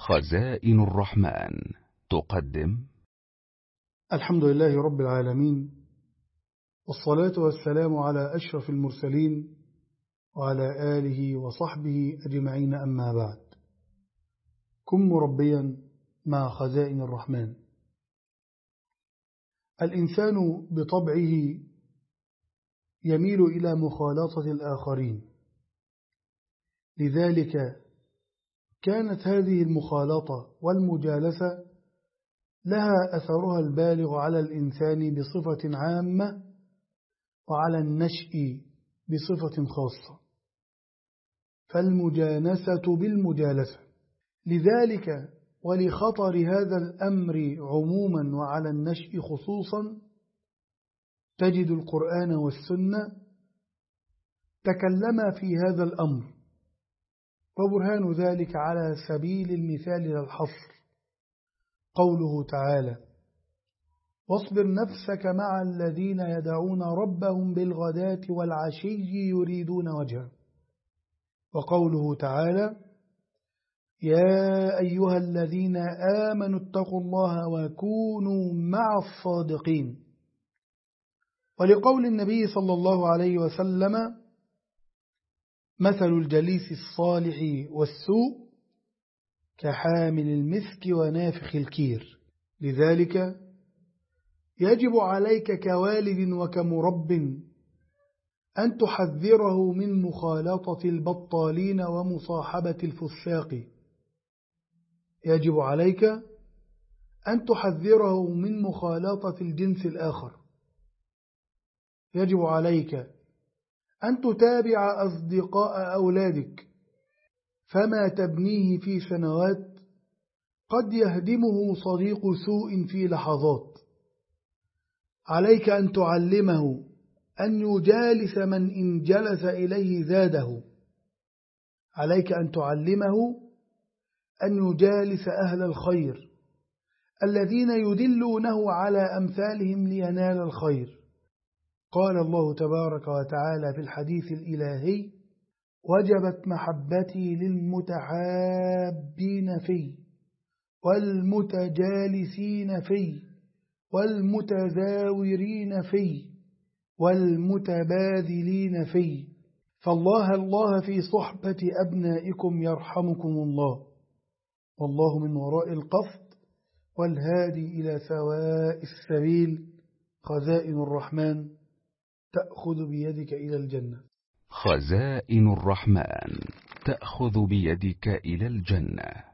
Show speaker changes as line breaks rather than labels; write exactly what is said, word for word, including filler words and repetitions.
خزائن الرحمن تقدم.
الحمد لله رب العالمين، والصلاة والسلام على أشرف المرسلين وعلى آله وصحبه أجمعين، أما بعد. كن مربيا مع خزائن الرحمن. الإنسان بطبعه يميل إلى مخالطة الآخرين، لذلك كانت هذه المخالطة والمجالسة لها أثرها البالغ على الإنسان بصفة عامة، وعلى النشء بصفة خاصة، فالمجانسة بالمجالسة. لذلك ولخطر هذا الأمر عموما وعلى النشء خصوصا، تجد القرآن والسنة تكلما في هذا الأمر، وبرهان ذلك على سبيل المثال للحصر قوله تعالى: واصبر نفسك مع الذين يدعون ربهم بالغداة والعشي يريدون وجهه. وقوله تعالى: يا أيها الذين آمنوا اتقوا الله وكونوا مع الصادقين. ولقول النبي صلى الله عليه وسلم: مثل الجليس الصالح والسوء كحامل المسك ونافخ الكير. لذلك يجب عليك كوالد وكمرب أن تحذره من مخالطة البطالين ومصاحبة الفساق. يجب عليك أن تحذره من مخالطة الجنس الآخر. يجب عليك أن تتابع أصدقاء أولادك، فما تبنيه في سنوات قد يهدمه صديق سوء في لحظات. عليك أن تعلمه أن يجالس من إن جلس إليه زاده. عليك أن تعلمه أن يجالس أهل الخير الذين يدلونه على أمثالهم لينال الخير. قال الله تبارك وتعالى في الحديث الإلهي: وجبت محبتي للمتحابين في والمتجالسين في والمتزاورين في والمتباذلين في، فالله الله في صحبة أبنائكم يرحمكم الله، والله من وراء القصد والهادي إلى سواء السبيل. خزائن الرحمن تأخذ بيدك إلى الجنة.
خزائن الرحمن تأخذ بيدك إلى الجنة.